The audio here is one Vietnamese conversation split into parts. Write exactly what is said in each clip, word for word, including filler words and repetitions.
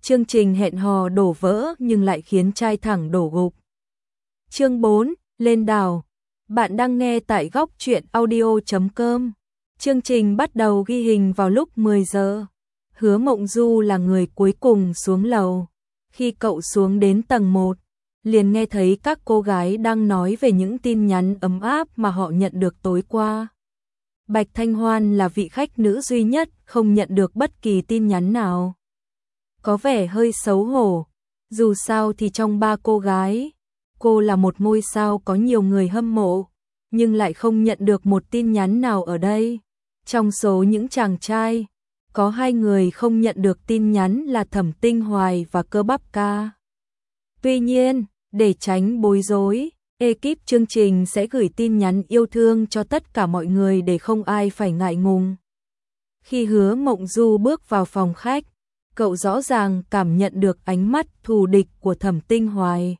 chương trình hẹn hò đổ vỡ nhưng lại khiến trai thẳng đổ gục. Chương bốn, lên đảo. Bạn đang nghe tại góc truyện audio chấm com. Chương trình bắt đầu ghi hình vào lúc mười giờ. Hứa Mộng Du là người cuối cùng xuống lầu. Khi cậu xuống đến tầng một, liền nghe thấy các cô gái đang nói về những tin nhắn ấm áp mà họ nhận được tối qua. Bạch Thanh Hoan là vị khách nữ duy nhất không nhận được bất kỳ tin nhắn nào. Có vẻ hơi xấu hổ, dù sao thì trong ba cô gái, cô là một ngôi sao có nhiều người hâm mộ, nhưng lại không nhận được một tin nhắn nào ở đây. Trong số những chàng trai, có hai người không nhận được tin nhắn là Thẩm Tinh Hoài và Cơ Bắp Ca. Tuy nhiên, để tránh bối rối, ekip chương trình sẽ gửi tin nhắn yêu thương cho tất cả mọi người để không ai phải ngại ngùng. Khi Hứa Mộng Du bước vào phòng khách, cậu rõ ràng cảm nhận được ánh mắt thù địch của Thẩm Tinh Hoài.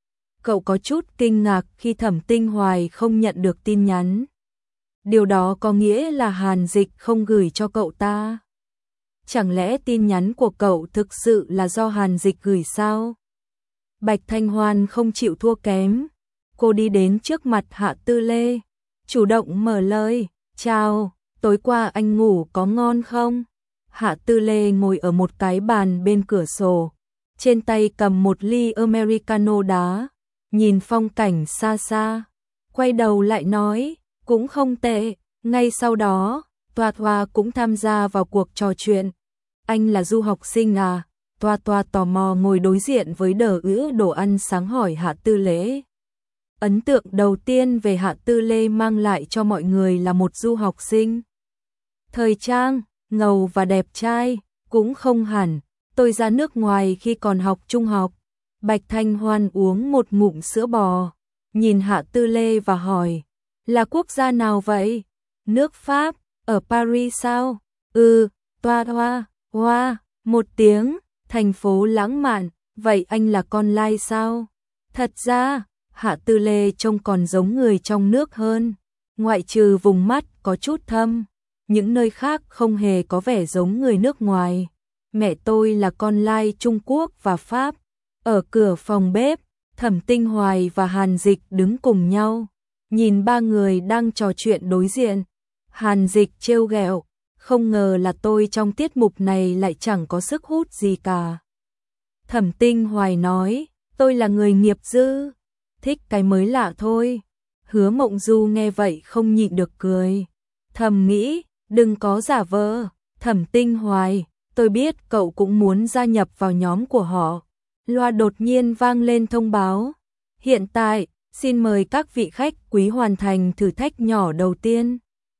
Cậu có chút kinh ngạc khi Thẩm Tinh Hoài không nhận được tin nhắn. Điều đó có nghĩa là Hàn Dịch không gửi cho cậu ta. Chẳng lẽ tin nhắn của cậu thực sự là do Hàn Dịch gửi sao? Bạch Thanh Hoan không chịu thua kém. Cô đi đến trước mặt Hạ Tư Lê, chủ động mở lời, "Chào, tối qua anh ngủ có ngon không?" Hạ Tư Lê ngồi ở một cái bàn bên cửa sổ, trên tay cầm một ly Americano đá, nhìn phong cảnh xa xa, quay đầu lại nói, "Cũng không tệ." Ngay sau đó, Toa Toa cũng tham gia vào cuộc trò chuyện. "Anh là du học sinh à?" Toa Toa tò mò ngồi đối diện với đờ ứ đồ ăn sáng hỏi Hạ Tư Lê. Ấn tượng đầu tiên về Hạ Tư Lê mang lại cho mọi người là một du học sinh thời trang, ngầu và đẹp trai. Cũng không hẳn, tôi ra nước ngoài khi còn học trung học. Bạch Thanh Hoan uống một ngụm sữa bò, nhìn Hạ Tư Lê và hỏi, "Là quốc gia nào vậy?" "Nước Pháp, ở Paris sao?" "Ừ." Toa Toa, "Hoa, một tiếng, thành phố lãng mạn, vậy anh là con lai sao?" Thật ra, Hạ Tư Lê trông còn giống người trong nước hơn, ngoại trừ vùng mắt có chút thâm, những nơi khác không hề có vẻ giống người nước ngoài. "Mẹ tôi là con lai Trung Quốc và Pháp." Ở cửa phòng bếp, Thẩm Tinh Hoài và Hàn Dịch đứng cùng nhau, nhìn ba người đang trò chuyện đối diện. Hàn Dịch trêu ghẹo, "Không ngờ là tôi trong tiết mục này lại chẳng có sức hút gì cả." Thẩm Tinh Hoài nói, "Tôi là người nghiệp dư, thích cái mới lạ thôi." Hứa Mộng Du nghe vậy không nhịn được cười, thầm nghĩ, đừng có giả vờ. "Thẩm Tinh Hoài, tôi biết cậu cũng muốn gia nhập vào nhóm của họ." Loa đột nhiên vang lên thông báo, "Hiện tại, xin mời các vị khách quý hoàn thành thử thách nhỏ đầu tiên.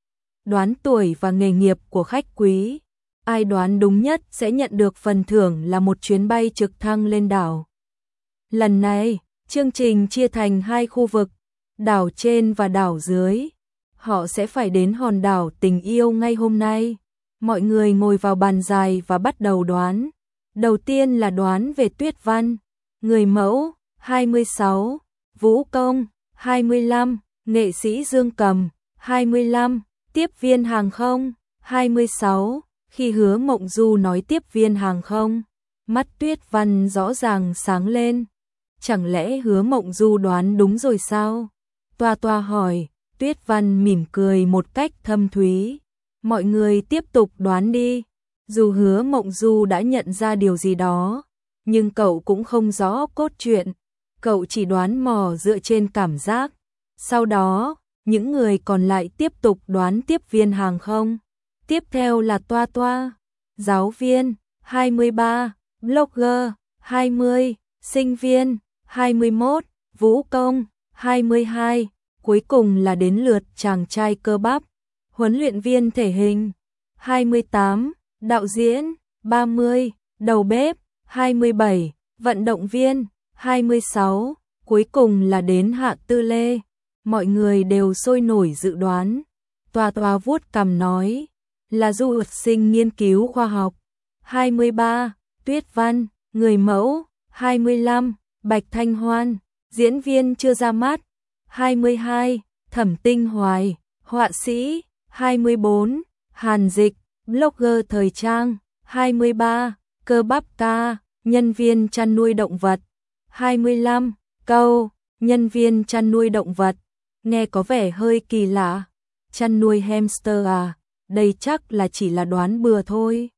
Đoán tuổi và nghề nghiệp của khách quý. Ai đoán đúng nhất sẽ nhận được phần thưởng là một chuyến bay trực thăng lên đảo." Lần này, chương trình chia thành hai khu vực, đảo trên và đảo dưới. Họ sẽ phải đến hòn đảo tình yêu ngay hôm nay. Mọi người ngồi vào bàn dài và bắt đầu đoán. Đầu tiên là đoán về Tuyết Văn, người mẫu, hai mươi sáu, vũ công, hai mươi lăm, nghệ sĩ dương cầm, hai mươi lăm, tiếp viên hàng không, hai mươi sáu. Khi Hứa Mộng Du nói tiếp viên hàng không, mắt Tuyết Văn rõ ràng sáng lên. Chẳng lẽ Hứa Mộng Du đoán đúng rồi sao? Toa Toa hỏi. Tuyết Văn mỉm cười một cách thâm thúy. "Mọi người tiếp tục đoán đi." Dù Hứa Mộng Du đã nhận ra điều gì đó, nhưng cậu cũng không rõ cốt truyện. Cậu chỉ đoán mò dựa trên cảm giác. Sau đó, những người còn lại tiếp tục đoán tiếp viên hàng không. Tiếp theo là Toa Toa, giáo viên, hai mươi ba, blogger, hai mươi, sinh viên, hai mươi mốt, vũ công, hai mươi hai. Cuối cùng là đến lượt chàng trai Cơ Bắp, huấn luyện viên thể hình, hai mươi tám, đạo diễn, ba mươi, đầu bếp, hai mươi bảy, vận động viên, hai mươi sáu. Cuối cùng là đến Hạ Tư Lê. Mọi người đều sôi nổi dự đoán. Toa Toa vuốt cằm nói, "Là du học sinh nghiên cứu khoa học." hai mươi ba, Tuyết Văn, người mẫu, hai mươi lăm, Bạch Thanh Hoan, diễn viên chưa ra mắt, hai mươi hai, Thẩm Tinh Hoài, họa sĩ, hai mươi bốn, Hàn Dịch, blogger thời trang, hai mươi ba, Cơ Bắp Ca, nhân viên chăn nuôi động vật. hai mươi lăm câu, nhân viên chăn nuôi động vật. Nghe có vẻ hơi kỳ lạ. Chăn nuôi hamster à? Đây chắc là chỉ là đoán bừa thôi.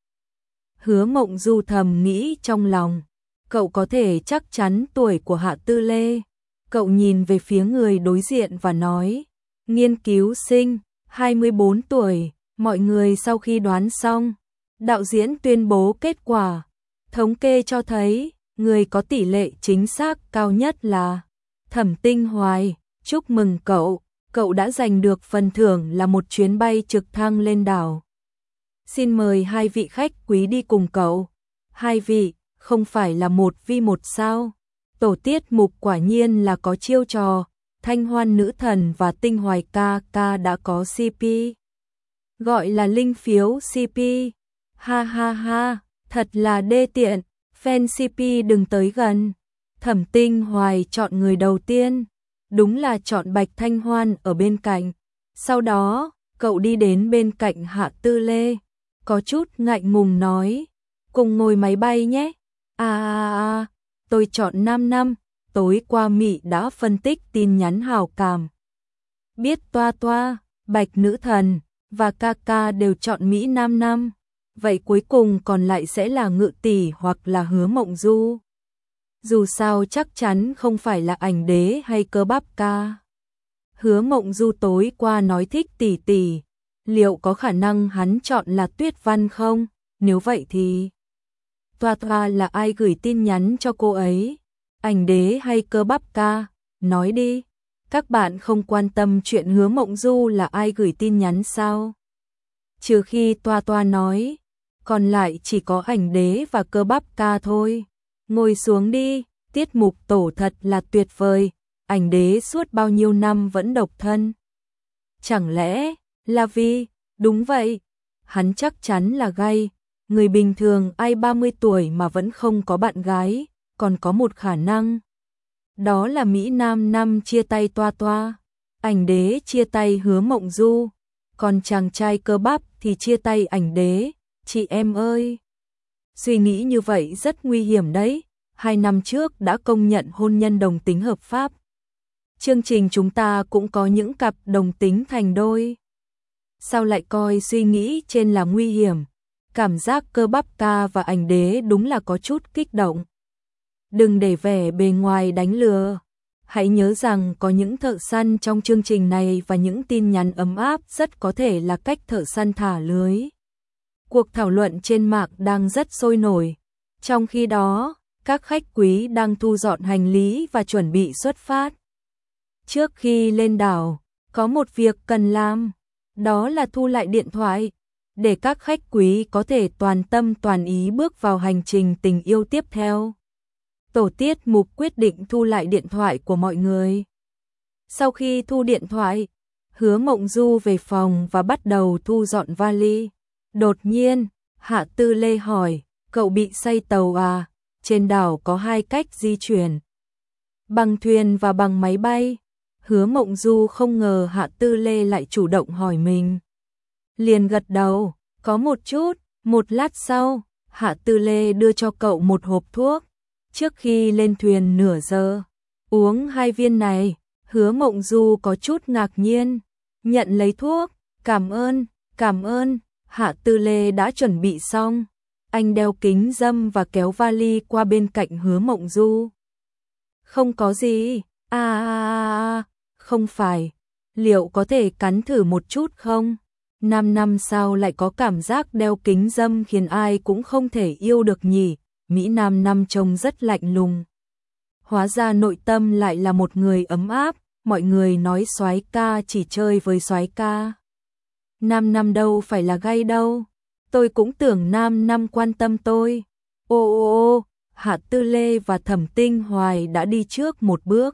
Hứa Mộng Du thầm nghĩ trong lòng. Cậu có thể chắc chắn tuổi của Hạ Tư Lê. Cậu nhìn về phía người đối diện và nói. Nghiên cứu sinh, hai mươi bốn tuổi. Mọi người sau khi đoán xong, đạo diễn tuyên bố kết quả. Thống kê cho thấy, người có tỷ lệ chính xác cao nhất là Thẩm Tinh Hoài. Chúc mừng cậu, cậu đã giành được phần thưởng là một chuyến bay trực thăng lên đảo. Xin mời hai vị khách quý đi cùng cậu. Hai vị, không phải là một vi một sao? Tổ tiết mục quả nhiên là có chiêu trò. Thanh Hoan nữ thần và Tinh Hoài ca ca đã có xê pê. Gọi là linh phiếu xê pê. Ha ha ha, thật là đê tiện. Fan xê pê đừng tới gần. Thẩm Tinh Hoài chọn người đầu tiên. Đúng là chọn Bạch Thanh Hoan ở bên cạnh. Sau đó, cậu đi đến bên cạnh Hạ Tư Lê. Có chút ngại ngùng nói. Cùng ngồi máy bay nhé. À à à, tôi chọn năm năm. Tối qua Mị đã phân tích tin nhắn hào cảm. Biết Toa Toa, Bạch nữ thần và ca ca đều chọn Mỹ năm năm. Vậy cuối cùng còn lại sẽ là Ngự tỷ hoặc là Hứa Mộng Du. Dù sao chắc chắn không phải là Ảnh Đế hay Cơ Bắp ca. Hứa Mộng Du tối qua nói thích tỷ tỷ. Liệu có khả năng hắn chọn là Tuyết Văn không? Nếu vậy thì Toa Toa là ai gửi tin nhắn cho cô ấy? Ảnh Đế hay Cơ Bắp ca? Nói đi. Các bạn không quan tâm chuyện Hứa Mộng Du là ai gửi tin nhắn sao? Trừ khi Toa Toa nói, còn lại chỉ có Ảnh Đế và Cơ Bắp ca thôi. Ngồi xuống đi, tiết mục tổ thật là tuyệt vời. Ảnh Đế suốt bao nhiêu năm vẫn độc thân. Chẳng lẽ là vì, đúng vậy, hắn chắc chắn là gay. Người bình thường ai ba mươi tuổi mà vẫn không có bạn gái, còn có một khả năng. Đó là Mỹ Nam năm chia tay Toa Toa, Ảnh Đế chia tay Hứa Mộng Du, còn chàng trai Cơ Bắp thì chia tay Ảnh Đế. Chị em ơi, suy nghĩ như vậy rất nguy hiểm đấy. Hai năm trước đã công nhận hôn nhân đồng tính hợp pháp. Chương trình chúng ta cũng có những cặp đồng tính thành đôi. Sao lại coi suy nghĩ trên là nguy hiểm? Cảm giác Cơ Bắp ca và Ảnh Đế đúng là có chút kích động. Đừng để vẻ bề ngoài đánh lừa. Hãy nhớ rằng có những thợ săn trong chương trình này và những tin nhắn ấm áp rất có thể là cách thợ săn thả lưới. Cuộc thảo luận trên mạng đang rất sôi nổi. Trong khi đó, các khách quý đang thu dọn hành lý và chuẩn bị xuất phát. Trước khi lên đảo, có một việc cần làm. Đó là thu lại điện thoại. Để các khách quý có thể toàn tâm toàn ý bước vào hành trình tình yêu tiếp theo. Tổ tiết mục quyết định thu lại điện thoại của mọi người. Sau khi thu điện thoại, Hứa Mộng Du về phòng và bắt đầu thu dọn vali. Đột nhiên, Hạ Tư Lê hỏi, cậu bị say tàu à? Trên đảo có hai cách di chuyển, bằng thuyền và bằng máy bay. Hứa Mộng Du không ngờ Hạ Tư Lê lại chủ động hỏi mình. Liền gật đầu, có một chút. Một lát sau, Hạ Tư Lê đưa cho cậu một hộp thuốc. Trước khi lên thuyền nửa giờ, uống hai viên này. Hứa Mộng Du có chút ngạc nhiên, nhận lấy thuốc. Cảm ơn, cảm ơn. Hạ Tư Lê đã chuẩn bị xong. Anh đeo kính râm và kéo vali qua bên cạnh Hứa Mộng Du. Không có gì. À, à, à, không phải. Liệu có thể cắn thử một chút không? Năm năm sau lại có cảm giác đeo kính râm khiến ai cũng không thể yêu được nhỉ. Mỹ Nam năm trông rất lạnh lùng. Hóa ra nội tâm lại là một người ấm áp. Mọi người nói soái ca chỉ chơi với soái ca. Nam năm đâu phải là gay đâu. Tôi cũng tưởng Nam năm quan tâm tôi. Ô ô ô, Hạ Tư Lê và Thẩm Tinh Hoài đã đi trước một bước.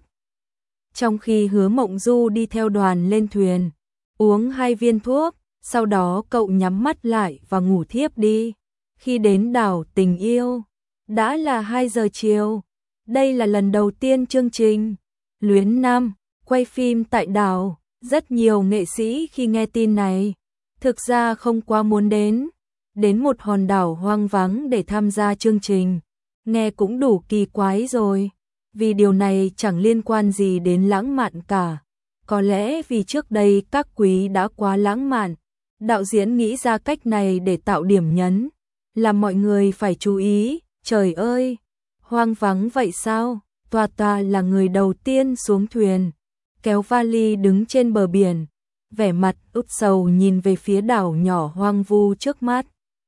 Trong khi Hứa Mộng Du đi theo đoàn lên thuyền, uống hai viên thuốc, sau đó cậu nhắm mắt lại và ngủ thiếp đi. Khi đến đảo tình yêu, đã là hai giờ chiều. Đây là lần đầu tiên chương trình Luyến Năm quay phim tại đảo. Rất nhiều nghệ sĩ khi nghe tin này, thực ra không quá muốn đến. Đến một hòn đảo hoang vắng để tham gia chương trình. nghe cũng đủ kỳ quái rồi. Vì điều này chẳng liên quan gì đến lãng mạn cả. Có lẽ vì trước đây các quý đã quá lãng mạn. Đạo diễn nghĩ ra cách này để tạo điểm nhấn, làm mọi người phải chú ý. Trời ơi, hoang vắng vậy sao? Toa Toa là người đầu tiên xuống thuyền, kéo vali đứng trên bờ biển, vẻ mặt út sầu nhìn về phía đảo nhỏ hoang vu trước mắt.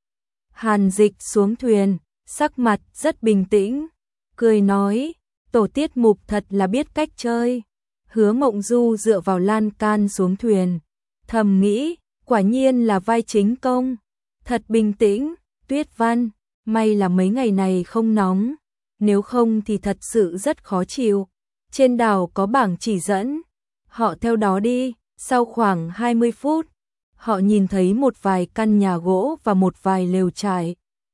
Hàn Dịch xuống thuyền, sắc mặt rất bình tĩnh, cười nói, tổ tiết mục thật là biết cách chơi. Hứa Mộng Du dựa vào lan can xuống thuyền, thầm nghĩ, quả nhiên là vai chính công, thật bình tĩnh. Tuyết Văn, may là mấy ngày này không nóng, nếu không thì thật sự rất khó chịu. Trên đảo có bảng chỉ dẫn, họ theo đó đi. Sau khoảng hai mươi phút, họ nhìn thấy một vài căn nhà gỗ và một vài lều trại.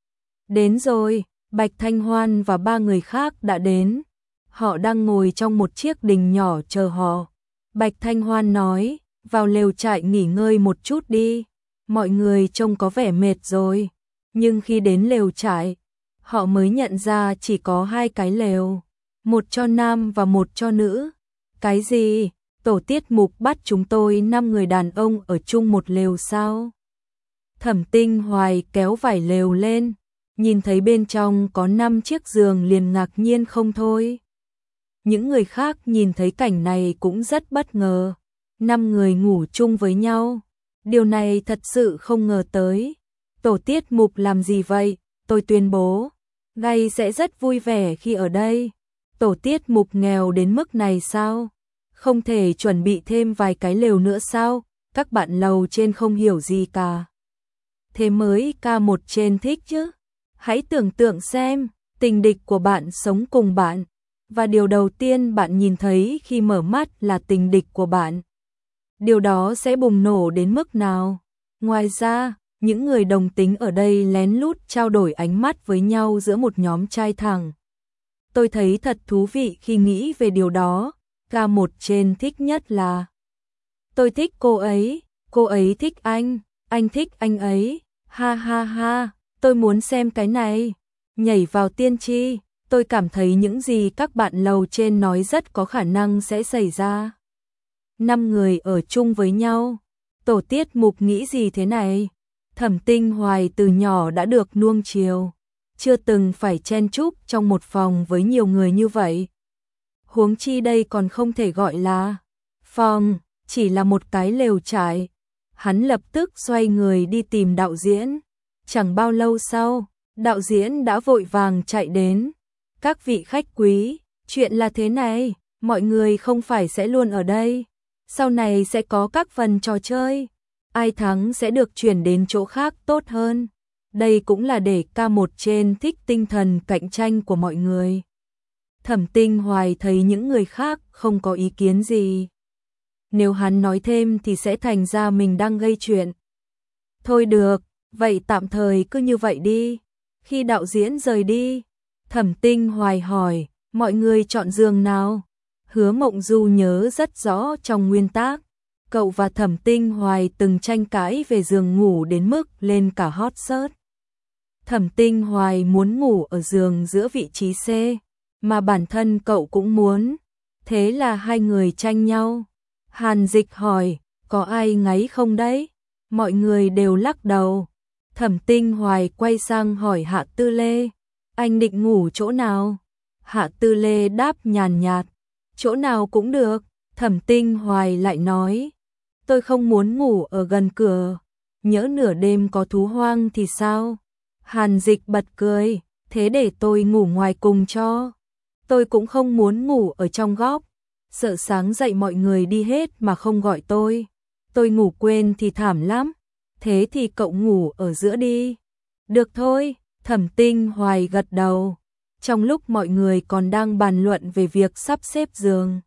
Đến rồi, Bạch Thanh Hoan và ba người khác đã đến. Họ đang ngồi trong một chiếc đình nhỏ chờ họ. Bạch Thanh Hoan nói, vào lều trại nghỉ ngơi một chút đi. Mọi người trông có vẻ mệt rồi. Nhưng khi đến lều trại, họ mới nhận ra chỉ có hai cái lều. Một cho nam và một cho nữ. Cái gì? Tổ tiết mục bắt chúng tôi năm người đàn ông ở chung một lều sao? Thẩm Tinh Hoài kéo vải lều lên, nhìn thấy bên trong có năm chiếc giường liền ngạc nhiên không thôi. Những người khác nhìn thấy cảnh này cũng rất bất ngờ. Năm người ngủ chung với nhau. Điều này thật sự không ngờ tới. Tổ tiết mục làm gì vậy? Tôi tuyên bố, Gay sẽ rất vui vẻ khi ở đây. Tổ tiết mục nghèo đến mức này sao? Không thể chuẩn bị thêm vài cái lều nữa sao? Các bạn lầu trên không hiểu gì cả. Thế mới ca một trên thích chứ. Hãy tưởng tượng xem, tình địch của bạn sống cùng bạn. Và điều đầu tiên bạn nhìn thấy khi mở mắt là tình địch của bạn. Điều đó sẽ bùng nổ đến mức nào? Ngoài ra, những người đồng tính ở đây lén lút trao đổi ánh mắt với nhau giữa một nhóm trai thẳng. Tôi thấy thật thú vị khi nghĩ về điều đó. Ca một trên thích nhất là tôi thích cô ấy, cô ấy thích anh, anh thích anh ấy, ha ha ha, tôi muốn xem cái này. Nhảy vào tiên tri, tôi cảm thấy những gì các bạn lầu trên nói rất có khả năng sẽ xảy ra. Năm người ở chung với nhau, tổ tiết mục nghĩ gì thế này? Thẩm Tinh Hoài từ nhỏ đã được nuông chiều, chưa từng phải chen chúc trong một phòng với nhiều người như vậy. Huống chi đây còn không thể gọi là phòng, chỉ là một cái lều trại. Hắn lập tức xoay người đi tìm đạo diễn. Chẳng bao lâu sau, đạo diễn đã vội vàng chạy đến. Các vị khách quý, chuyện là thế này, mọi người không phải sẽ luôn ở đây. Sau này sẽ có các phần trò chơi. Ai thắng sẽ được chuyển đến chỗ khác tốt hơn. Đây cũng là để ca một trên thích tinh thần cạnh tranh của mọi người. Thẩm Tinh Hoài thấy những người khác không có ý kiến gì. Nếu hắn nói thêm thì sẽ thành ra mình đang gây chuyện. Thôi được, vậy tạm thời cứ như vậy đi. Khi đạo diễn rời đi, Thẩm Tinh Hoài hỏi, mọi người chọn giường nào? Hứa Mộng Du nhớ rất rõ trong nguyên tác. Cậu và Thẩm Tinh Hoài từng tranh cãi về giường ngủ đến mức lên cả hot search. Thẩm Tinh Hoài muốn ngủ ở giường giữa vị trí C, mà bản thân cậu cũng muốn. Thế là hai người tranh nhau. Hàn Dịch hỏi, có ai ngáy không đấy? Mọi người đều lắc đầu. Thẩm Tinh Hoài quay sang hỏi Hạ Tư Lê, anh định ngủ chỗ nào? Hạ Tư Lê đáp nhàn nhạt, chỗ nào cũng được. Thẩm Tinh Hoài lại nói, tôi không muốn ngủ ở gần cửa, nhỡ nửa đêm có thú hoang thì sao? Hàn Dịch bật cười, thế để tôi ngủ ngoài cùng cho. Tôi cũng không muốn ngủ ở trong góc, sợ sáng dậy mọi người đi hết mà không gọi tôi. Tôi ngủ quên thì thảm lắm, thế thì cậu ngủ ở giữa đi. Được thôi, Thẩm Tinh Hoài gật đầu. Trong lúc mọi người còn đang bàn luận về việc sắp xếp giường,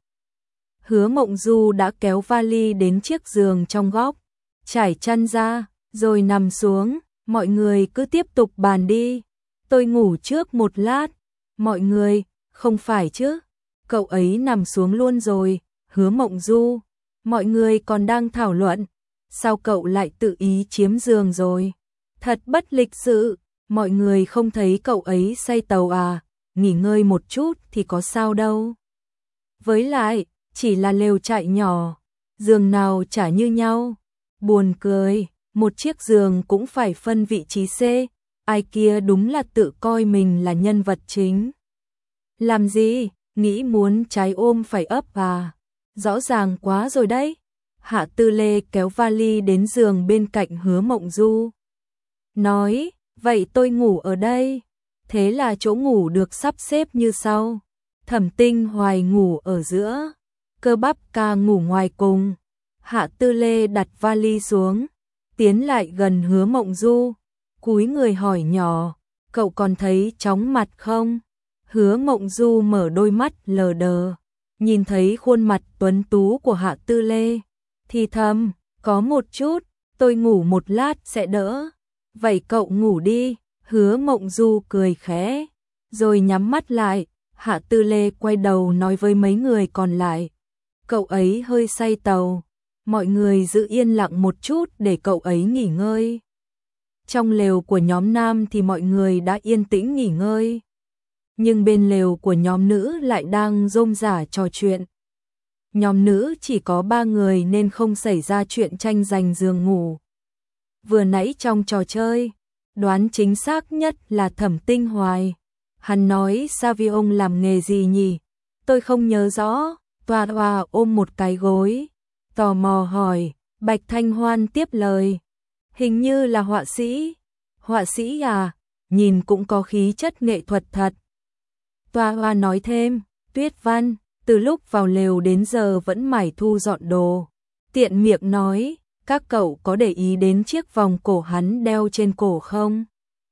Hứa Mộng Du đã kéo vali đến chiếc giường trong góc, trải chăn ra, rồi nằm xuống. Mọi người cứ tiếp tục bàn đi. Tôi ngủ trước một lát. Mọi người, không phải chứ? Cậu ấy nằm xuống luôn rồi. Hứa Mộng Du, mọi người còn đang thảo luận. Sao cậu lại tự ý chiếm giường rồi? Thật bất lịch sự. Mọi người không thấy cậu ấy say tàu à? nghỉ ngơi một chút thì có sao đâu. Với lại, chỉ là lều trại nhỏ, giường nào chả như nhau. Buồn cười, một chiếc giường cũng phải phân vị trí C, ai kia đúng là tự coi mình là nhân vật chính. Làm gì, nghĩ muốn trái ôm phải ấp à? Rõ ràng quá rồi đấy. Hạ Tư Lê kéo vali đến giường bên cạnh Hứa Mộng Du. Nói, vậy tôi ngủ ở đây. Thế là chỗ ngủ được sắp xếp như sau. Thẩm Tinh Hoài ngủ ở giữa, Cơ Bắp Ca ngủ ngoài cùng. Hạ Tư Lê đặt vali xuống, tiến lại gần Hứa Mộng Du, cúi người hỏi nhỏ, cậu còn thấy chóng mặt không? Hứa Mộng Du mở đôi mắt lờ đờ, nhìn thấy khuôn mặt tuấn tú của Hạ Tư Lê, thì thầm, có một chút, tôi ngủ một lát sẽ đỡ. Vậy cậu ngủ đi. Hứa Mộng Du cười khẽ, rồi nhắm mắt lại. Hạ Tư Lê quay đầu nói với mấy người còn lại, cậu ấy hơi say tàu, mọi người giữ yên lặng một chút để cậu ấy nghỉ ngơi. Trong lều của nhóm nam thì mọi người đã yên tĩnh nghỉ ngơi, nhưng bên lều của nhóm nữ lại đang rôm rả trò chuyện. Nhóm nữ chỉ có ba người nên không xảy ra chuyện tranh giành giường ngủ. Vừa nãy trong trò chơi, đoán chính xác nhất là Thẩm Tinh Hoài. Hắn nói Savion làm nghề gì nhỉ? Tôi không nhớ rõ. Toa Toa ôm một cái gối, tò mò hỏi. Bạch Thanh Hoan tiếp lời, hình như là họa sĩ. Họa sĩ à? Nhìn cũng có khí chất nghệ thuật thật. Toa Toa nói thêm, Tuyết Văn từ lúc vào lều đến giờ vẫn mải thu dọn đồ. Tiện miệng nói, các cậu có để ý đến chiếc vòng cổ hắn đeo trên cổ không?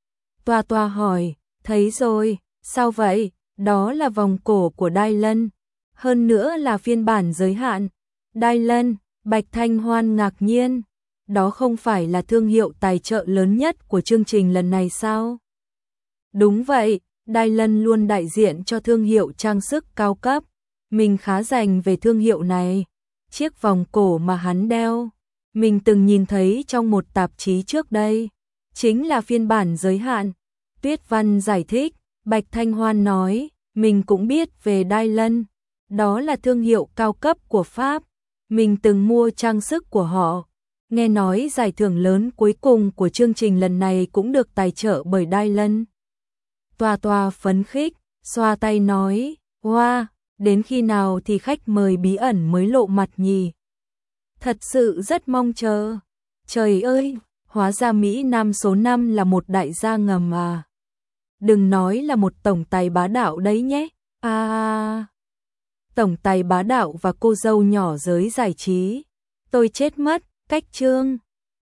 Toa Toa hỏi, thấy rồi, sao vậy? Đó là vòng cổ của Dylan, hơn nữa là phiên bản giới hạn. Dylan, Bạch Thanh Hoan ngạc nhiên, đó không phải là thương hiệu tài trợ lớn nhất của chương trình lần này sao? Đúng vậy, Dylan luôn đại diện cho thương hiệu trang sức cao cấp, mình khá rành về thương hiệu này. Chiếc vòng cổ mà hắn đeo, mình từng nhìn thấy trong một tạp chí trước đây, chính là phiên bản giới hạn. Tuyết Văn giải thích, Bạch Thanh Hoan nói, mình cũng biết về Dylan, đó là thương hiệu cao cấp của Pháp, mình từng mua trang sức của họ. Nghe nói giải thưởng lớn cuối cùng của chương trình lần này cũng được tài trợ bởi Dylan. Toa Toa phấn khích, xoa tay nói, wow, đến khi nào thì khách mời bí ẩn mới lộ mặt nhỉ? Thật sự rất mong chờ. Trời ơi, hóa ra Mỹ Nam số năm là một đại gia ngầm à. Đừng nói là một tổng tài bá đạo đấy nhé. À, tổng tài bá đạo và cô dâu nhỏ giới giải trí. Tôi chết mất, cách chương.